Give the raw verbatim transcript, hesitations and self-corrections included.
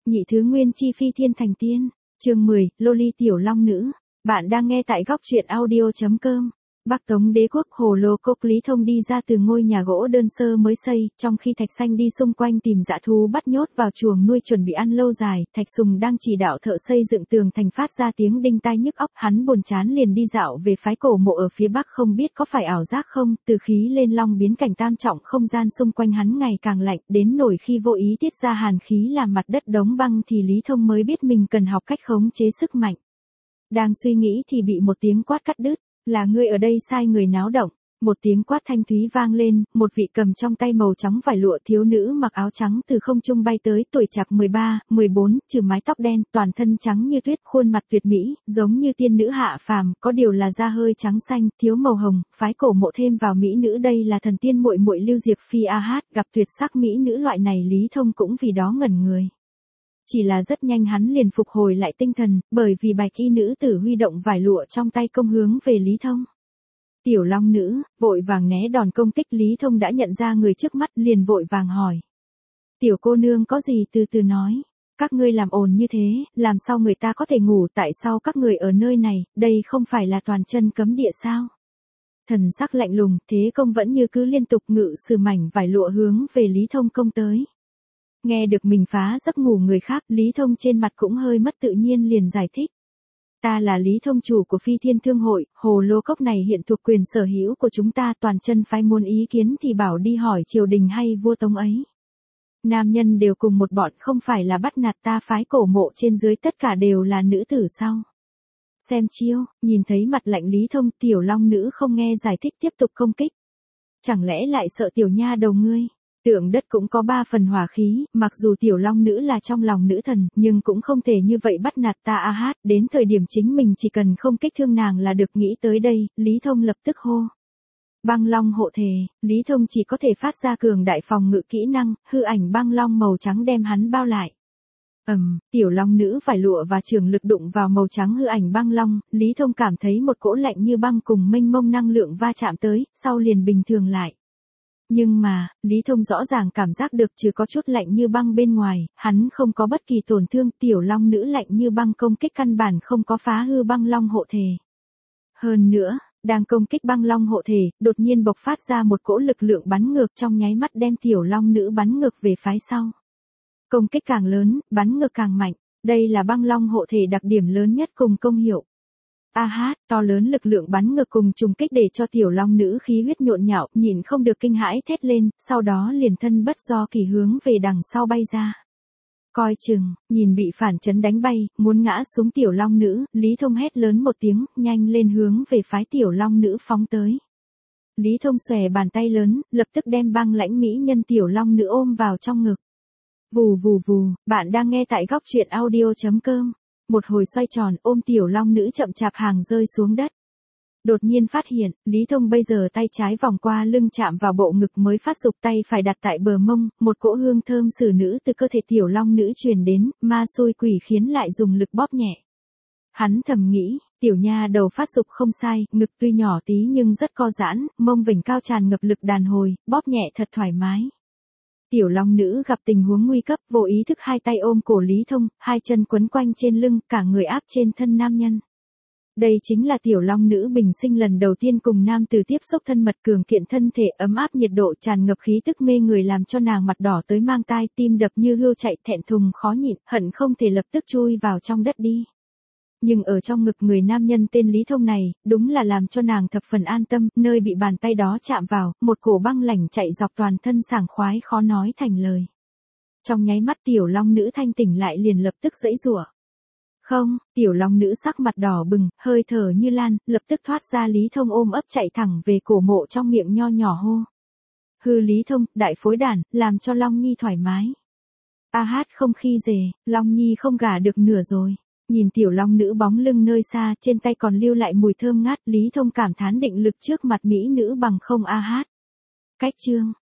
Nhị thứ nguyên chi phi thiên thành tiên. Chương mười, Loli tiểu long nữ. Bạn đang nghe tại góc truyện audio chấm com. Bắc Tống đế quốc Hồ Lô Cốc Lý Thông đi ra từ ngôi nhà gỗ đơn sơ mới xây, trong khi Thạch Xanh đi xung quanh tìm dã thú bắt nhốt vào chuồng nuôi chuẩn bị ăn lâu dài, Thạch Sùng đang chỉ đạo thợ xây dựng tường thành phát ra tiếng đinh tai nhức óc, hắn buồn chán liền đi dạo về phái cổ mộ ở phía bắc, không biết có phải ảo giác không, từ khí lên long biến cảnh tam trọng, không gian xung quanh hắn ngày càng lạnh, đến nổi khi vô ý tiết ra hàn khí làm mặt đất đóng băng thì Lý Thông mới biết mình cần học cách khống chế sức mạnh. Đang suy nghĩ thì bị một tiếng quát cắt đứt. Là ngươi ở đây sai người náo động. Một tiếng quát thanh thúy vang lên, một vị cầm trong tay màu trắng vải lụa thiếu nữ mặc áo trắng từ không trung bay tới, tuổi chạc mười ba, mười bốn, trừ mái tóc đen, toàn thân trắng như tuyết, khuôn mặt tuyệt mỹ, giống như tiên nữ hạ phàm, có điều là da hơi trắng xanh, thiếu màu hồng, phái cổ mộ thêm vào mỹ nữ đây là thần tiên muội muội Lưu Diệp Phi a hát, gặp tuyệt sắc mỹ nữ loại này Lý Thông cũng vì đó ngẩn người. Chỉ là rất nhanh hắn liền phục hồi lại tinh thần, bởi vì bạch y nữ tử huy động vải lụa trong tay công hướng về Lý Thông. Tiểu long nữ, vội vàng né đòn công kích. Lý Thông đã nhận ra người trước mắt, liền vội vàng hỏi. Tiểu cô nương có gì từ từ nói, các ngươi làm ồn như thế, làm sao người ta có thể ngủ, tại sao các người ở nơi này, đây không phải là toàn chân cấm địa sao? Thần sắc lạnh lùng, thế công vẫn như cứ liên tục ngự sử mảnh vải lụa hướng về Lý Thông công tới. Nghe được mình phá giấc ngủ người khác, Lý Thông trên mặt cũng hơi mất tự nhiên liền giải thích. Ta là Lý Thông, chủ của Phi Thiên Thương hội, Hồ Lô Cốc này hiện thuộc quyền sở hữu của chúng ta, toàn chân phái muốn ý kiến thì bảo đi hỏi triều đình hay vua Tống ấy. Nam nhân đều cùng một bọn, không phải là bắt nạt ta, phái cổ mộ trên dưới tất cả đều là nữ tử sao? Xem chiêu, nhìn thấy mặt lạnh Lý Thông, tiểu long nữ không nghe giải thích tiếp tục công kích. Chẳng lẽ lại sợ tiểu nha đầu ngươi? Tượng đất cũng có ba phần hỏa khí, mặc dù tiểu long nữ là trong lòng nữ thần, nhưng cũng không thể như vậy bắt nạt ta a hát, đến thời điểm chính mình chỉ cần không kích thương nàng là được. Nghĩ tới đây, Lý Thông lập tức hô. Băng long hộ thể, Lý Thông chỉ có thể phát ra cường đại phòng ngự kỹ năng, hư ảnh băng long màu trắng đem hắn bao lại. Ầm, um, tiểu long nữ vải lụa và trường lực đụng vào màu trắng hư ảnh băng long, Lý Thông cảm thấy một cỗ lạnh như băng cùng mênh mông năng lượng va chạm tới, sau liền bình thường lại. Nhưng mà, Lý Thông rõ ràng cảm giác được trừ có chút lạnh như băng bên ngoài, hắn không có bất kỳ tổn thương. Tiểu long nữ lạnh như băng công kích căn bản không có phá hư băng long hộ thể. Hơn nữa, đang công kích băng long hộ thể, đột nhiên bộc phát ra một cỗ lực lượng bắn ngược, trong nháy mắt đem tiểu long nữ bắn ngược về phái sau. Công kích càng lớn, bắn ngược càng mạnh, đây là băng long hộ thể đặc điểm lớn nhất cùng công hiệu. A hát, to lớn lực lượng bắn ngược cùng trùng kích để cho tiểu long nữ khí huyết nhộn nhạo, nhìn không được kinh hãi thét lên, sau đó liền thân bất do kỳ hướng về đằng sau bay ra. Coi chừng, nhìn bị phản chấn đánh bay, muốn ngã xuống tiểu long nữ, Lý Thông hét lớn một tiếng, nhanh lên hướng về phái tiểu long nữ phóng tới. Lý Thông xòe bàn tay lớn, lập tức đem băng lãnh mỹ nhân tiểu long nữ ôm vào trong ngực. Vù vù vù, bạn đang nghe tại góc truyện audio chấm com. Một hồi xoay tròn, ôm tiểu long nữ chậm chạp hàng rơi xuống đất. Đột nhiên phát hiện, Lý Thông bây giờ tay trái vòng qua lưng chạm vào bộ ngực mới phát dục, tay phải đặt tại bờ mông, một cỗ hương thơm xử nữ từ cơ thể tiểu long nữ truyền đến, ma xui quỷ khiến lại dùng lực bóp nhẹ. Hắn thầm nghĩ, tiểu nha đầu phát dục không sai, ngực tuy nhỏ tí nhưng rất co giãn, mông vểnh cao tràn ngập lực đàn hồi, bóp nhẹ thật thoải mái. Tiểu long nữ gặp tình huống nguy cấp, vô ý thức hai tay ôm cổ Lý Thông, hai chân quấn quanh trên lưng, cả người áp trên thân nam nhân. Đây chính là tiểu long nữ bình sinh lần đầu tiên cùng nam tử tiếp xúc thân mật, cường kiện thân thể ấm áp, nhiệt độ tràn ngập khí tức mê người làm cho nàng mặt đỏ tới mang tai, tim đập như hươu chạy, thẹn thùng khó nhịn, hận không thể lập tức chui vào trong đất đi. Nhưng ở trong ngực người nam nhân tên Lý Thông này, đúng là làm cho nàng thập phần an tâm, nơi bị bàn tay đó chạm vào, một cổ băng lạnh chạy dọc toàn thân, sảng khoái khó nói thành lời. Trong nháy mắt tiểu long nữ thanh tỉnh lại liền lập tức giãy giụa. Không, tiểu long nữ sắc mặt đỏ bừng, hơi thở như lan, lập tức thoát ra Lý Thông ôm ấp chạy thẳng về cổ mộ, trong miệng nho nhỏ hô. Hư Lý Thông, đại phối đản, làm cho Long Nhi thoải mái. A hát không khi dề, Long Nhi không gả được nửa rồi. Nhìn tiểu long nữ bóng lưng nơi xa, trên tay còn lưu lại mùi thơm ngát, Lý Thông cảm thán định lực trước mặt mỹ nữ bằng không a hát. Cách chương,